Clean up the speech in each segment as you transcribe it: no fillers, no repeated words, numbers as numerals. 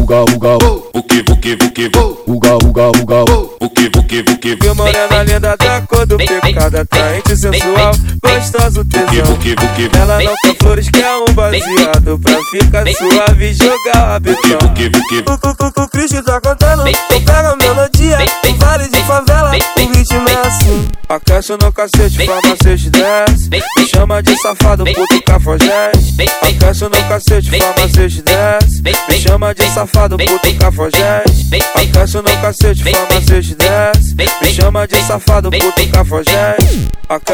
uga, uga, buque, buque, buque, uga, uga, uga, buque, buque, buque, Viu morena linda da cor do pecado, atraente sensual, gostoso tesão. buque, buque, Ela não quer flores, quer um baseado pra ficar suave e jogar o rabetão. buque, buque, O Cristo tá cantando, pega a melodia, em vale de favela, o ritmo é assim. Aquece no cacete, farmacete desce, me chama de safado, puto cafajeste. Aquece no cacete, farmacete desce, me chama de safado, puto cafajeste. Aquece no cacete, farmacete desce, me chama de safado, puto cafajeste.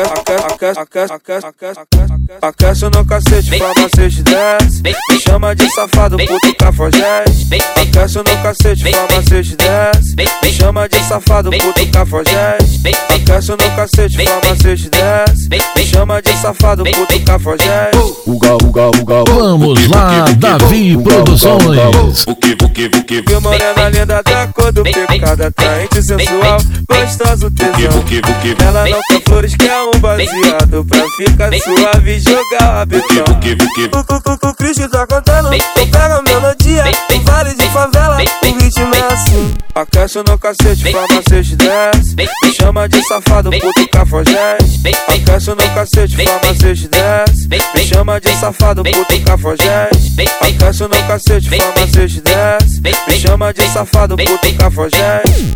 Aquece no cacete, farmacete desce, me chama de safado, puto cafajeste. Aquece no cacete, farmacete desce, me chama de safado, puto cafajeste. Aquece no cacete, farmacete desce, me chama de safado, puto cafajeste. uga, uga, uga. Vamos lá, Davi Produções. buque, buque, buque, Viu morena linda da cor do pecado, atraente sensual, gostoso tesão. buque, buque, Ela não quer flores, quer um baseado pra ficar suave e jogar o rabetão. buque, buque, O Cristo tá cantando, pega a melodia, em vale de favela, o ritmo é assim. Aquece no cacete, farmacete desce, me chama de safado, puto cafajeste. Aquece no cacete, farmacete desce, me chama de safado, puto cafajeste. Aquece no cacete, farmacete desce, me chama de safado, puto cafajeste.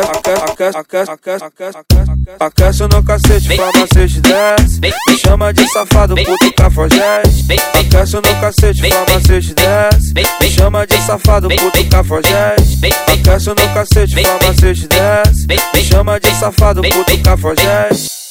Aquece no cacete, farmacete desce, me chama de safado, puto cafajeste. Aquece no cacete, farmacete desce, me chama de safado, puto cafajeste. Aquece no cacete, farmacete desce, me chama de safado, puto cafajeste.